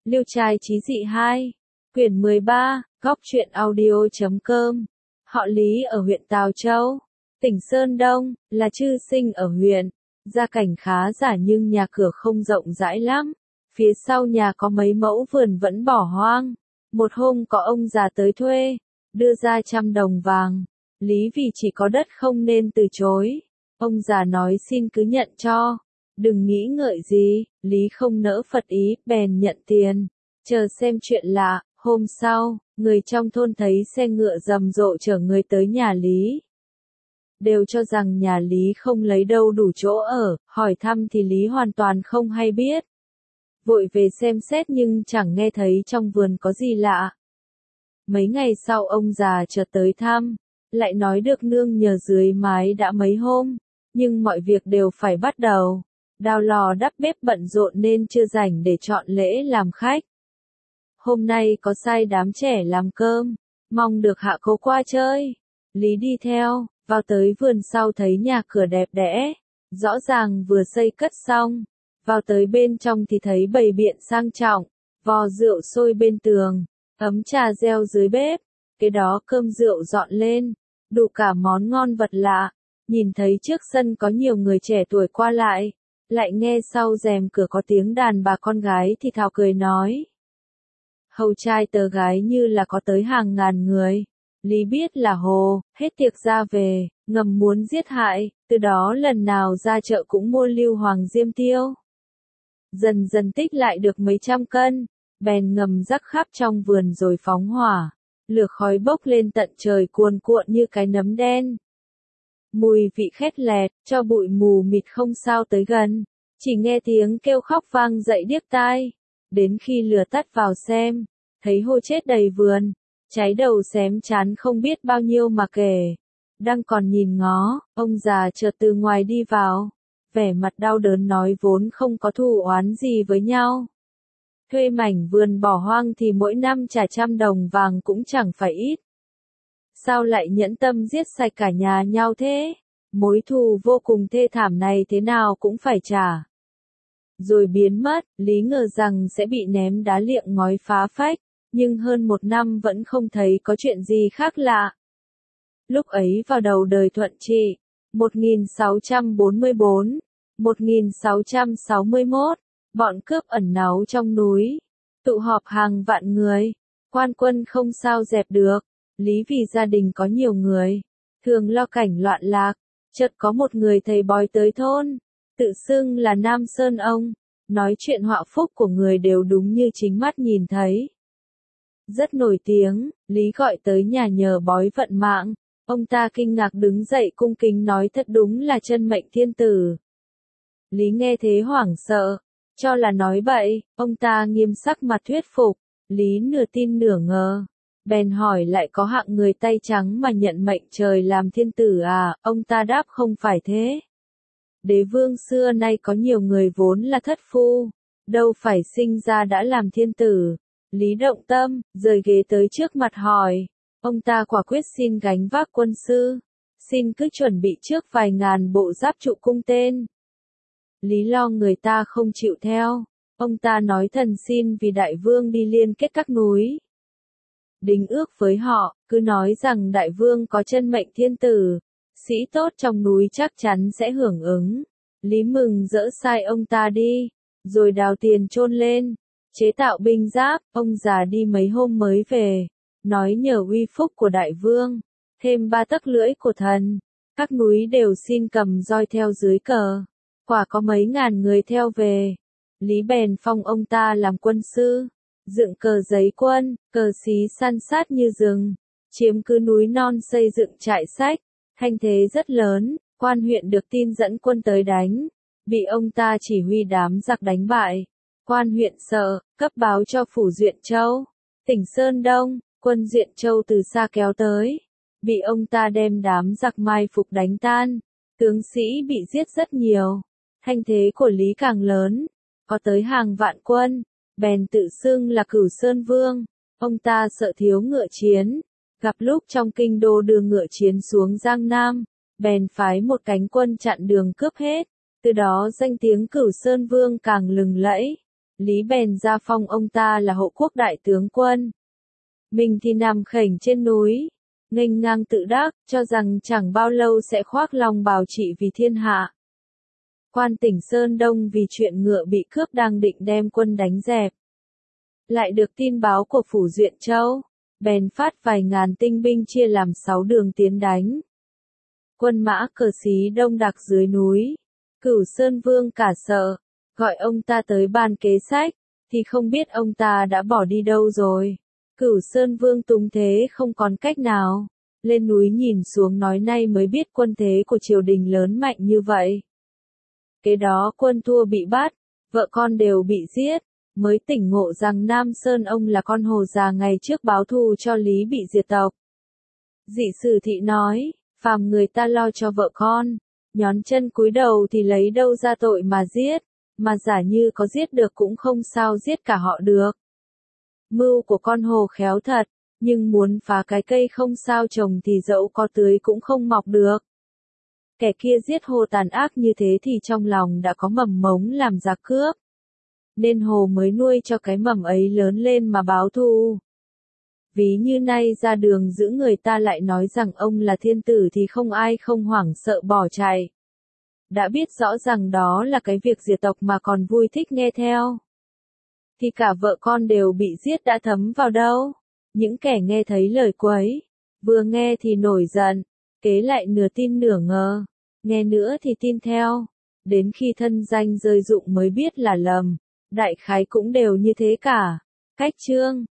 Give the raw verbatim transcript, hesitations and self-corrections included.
Liêu trai chí dị hai, quyển mười ba, góc truyện audio.com. Họ Lý ở huyện Tào Châu, tỉnh Sơn Đông, là chư sinh ở huyện. Gia cảnh khá giả nhưng nhà cửa không rộng rãi lắm. Phía sau nhà có mấy mẫu vườn vẫn bỏ hoang. Một hôm có ông già tới thuê, đưa ra trăm đồng vàng. Lý vì chỉ có đất không nên từ chối. Ông già nói xin cứ nhận cho. Đừng nghĩ ngợi gì, Lý không nỡ phật ý, bèn nhận tiền. Chờ xem chuyện lạ, hôm sau, người trong thôn thấy xe ngựa rầm rộ chở người tới nhà Lý. Đều cho rằng nhà Lý không lấy đâu đủ chỗ ở, hỏi thăm thì Lý hoàn toàn không hay biết. Vội về xem xét nhưng chẳng nghe thấy trong vườn có gì lạ. Mấy ngày sau ông già chợt tới thăm, lại nói được nương nhờ dưới mái đã mấy hôm, nhưng mọi việc đều phải bắt đầu. Đào lò đắp bếp bận rộn nên chưa rảnh để chọn lễ làm khách. Hôm nay có sai đám trẻ làm cơm, mong được hạ cố qua chơi. Lý đi theo, vào tới vườn sau thấy nhà cửa đẹp đẽ, rõ ràng vừa xây cất xong. Vào tới bên trong thì thấy bày biện sang trọng, vò rượu sôi bên tường, ấm trà reo dưới bếp, cái đó cơm rượu dọn lên, đủ cả món ngon vật lạ. Nhìn thấy trước sân có nhiều người trẻ tuổi qua lại, lại nghe sau rèm cửa có tiếng đàn bà con gái thì thào cười nói. Hầu trai tớ gái như là có tới hàng ngàn người. Lý biết là hồ, hết tiệc ra về, ngầm muốn giết hại, từ đó lần nào ra chợ cũng mua lưu hoàng diêm tiêu. Dần dần tích lại được mấy trăm cân, bèn ngầm rắc khắp trong vườn rồi phóng hỏa. Lửa khói bốc lên tận trời cuồn cuộn như cái nấm đen. Mùi vị khét lẹt, cho bụi mù mịt không sao tới gần, chỉ nghe tiếng kêu khóc vang dậy điếc tai. Đến khi lửa tắt vào xem, thấy hôi chết đầy vườn, cháy đầu xém chán không biết bao nhiêu mà kể. Đang còn nhìn ngó, ông già chợt từ ngoài đi vào, vẻ mặt đau đớn nói vốn không có thù oán gì với nhau. Thuê mảnh vườn bỏ hoang thì mỗi năm trả trăm đồng vàng cũng chẳng phải ít. Sao lại nhẫn tâm giết sạch cả nhà nhau thế? Mối thù vô cùng thê thảm này thế nào cũng phải trả. Rồi biến mất, Lý ngờ rằng sẽ bị ném đá liệng ngói phá phách, nhưng hơn một năm vẫn không thấy có chuyện gì khác lạ. Lúc ấy vào đầu đời Thuận Trị, một nghìn sáu trăm bốn mươi tư, một nghìn sáu trăm sáu mươi mốt, bọn cướp ẩn náu trong núi, tụ họp hàng vạn người, quan quân không sao dẹp được. Lý vì gia đình có nhiều người, thường lo cảnh loạn lạc, chợt có một người thầy bói tới thôn, tự xưng là Nam Sơn ông, nói chuyện họa phúc của người đều đúng như chính mắt nhìn thấy. Rất nổi tiếng, Lý gọi tới nhà nhờ bói vận mạng, ông ta kinh ngạc đứng dậy cung kính nói thật đúng là chân mệnh thiên tử. Lý nghe thế hoảng sợ, cho là nói bậy, ông ta nghiêm sắc mặt thuyết phục, Lý nửa tin nửa ngờ. Bèn hỏi lại có hạng người tay trắng mà nhận mệnh trời làm thiên tử à, ông ta đáp không phải thế. Đế vương xưa nay có nhiều người vốn là thất phu, đâu phải sinh ra đã làm thiên tử. Lý động tâm, rời ghế tới trước mặt hỏi, ông ta quả quyết xin gánh vác quân sư, xin cứ chuẩn bị trước vài ngàn bộ giáp trụ cung tên. Lý lo người ta không chịu theo, ông ta nói thần xin vì đại vương đi liên kết các núi. Đính ước với họ, cứ nói rằng đại vương có chân mệnh thiên tử, sĩ tốt trong núi chắc chắn sẽ hưởng ứng. Lý mừng rỡ sai ông ta đi, rồi đào tiền chôn lên, chế tạo binh giáp. Ông già đi mấy hôm mới về, nói nhờ uy phúc của đại vương, thêm ba tấc lưỡi của thần, các núi đều xin cầm roi theo dưới cờ. Quả có mấy ngàn người theo về, Lý bèn phong ông ta làm quân sư. Dựng cờ giấy quân, cờ xí săn sát như rừng, chiếm cứ núi non xây dựng trại sách, thanh thế rất lớn. Quan huyện được tin dẫn quân tới đánh, bị ông ta chỉ huy đám giặc đánh bại. Quan huyện sợ, cấp báo cho phủ Duyện Châu, tỉnh Sơn Đông, quân Duyện Châu từ xa kéo tới, bị ông ta đem đám giặc mai phục đánh tan, tướng sĩ bị giết rất nhiều. Thanh thế của Lý càng lớn, có tới hàng vạn quân. Bèn tự xưng là Cửu Sơn Vương, ông ta sợ thiếu ngựa chiến, gặp lúc trong kinh đô đưa ngựa chiến xuống Giang Nam, bèn phái một cánh quân chặn đường cướp hết, từ đó danh tiếng Cửu Sơn Vương càng lừng lẫy. Lý bèn ra phong ông ta là hộ quốc đại tướng quân. Mình thì nằm khểnh trên núi, nghênh ngang tự đắc, cho rằng chẳng bao lâu sẽ khoác long bào trị vì thiên hạ. Quan tỉnh Sơn Đông vì chuyện ngựa bị cướp đang định đem quân đánh dẹp. Lại được tin báo của phủ Duyện Châu, bèn phát vài ngàn tinh binh chia làm sáu đường tiến đánh. Quân mã cờ xí đông đặc dưới núi, Cửu Sơn Vương cả sợ, gọi ông ta tới bàn kế sách, thì không biết ông ta đã bỏ đi đâu rồi. Cửu Sơn Vương túng thế không còn cách nào, lên núi nhìn xuống nói nay mới biết quân thế của triều đình lớn mạnh như vậy. Kế đó quân thua bị bắt, vợ con đều bị giết, mới tỉnh ngộ rằng Nam Sơn ông là con hồ già ngày trước báo thù cho Lý bị diệt tộc. Dị Sử Thị nói, phàm người ta lo cho vợ con, nhón chân cúi đầu thì lấy đâu ra tội mà giết, mà giả như có giết được cũng không sao giết cả họ được. Mưu của con hồ khéo thật, nhưng muốn phá cái cây không sao trồng thì dẫu có tưới cũng không mọc được. Kẻ kia giết hồ tàn ác như thế thì trong lòng đã có mầm mống làm ra cướp. Nên hồ mới nuôi cho cái mầm ấy lớn lên mà báo thù. Ví như nay ra đường giữ người ta lại nói rằng ông là thiên tử thì không ai không hoảng sợ bỏ chạy. Đã biết rõ rằng đó là cái việc diệt tộc mà còn vui thích nghe theo. Thì cả vợ con đều bị giết đã thấm vào đâu. Những kẻ nghe thấy lời quấy, vừa nghe thì nổi giận, kế lại nửa tin nửa ngờ, nghe nữa thì tin theo. Đến khi thân danh rơi rụng mới biết là lầm, đại khái cũng đều như thế cả. Cách chương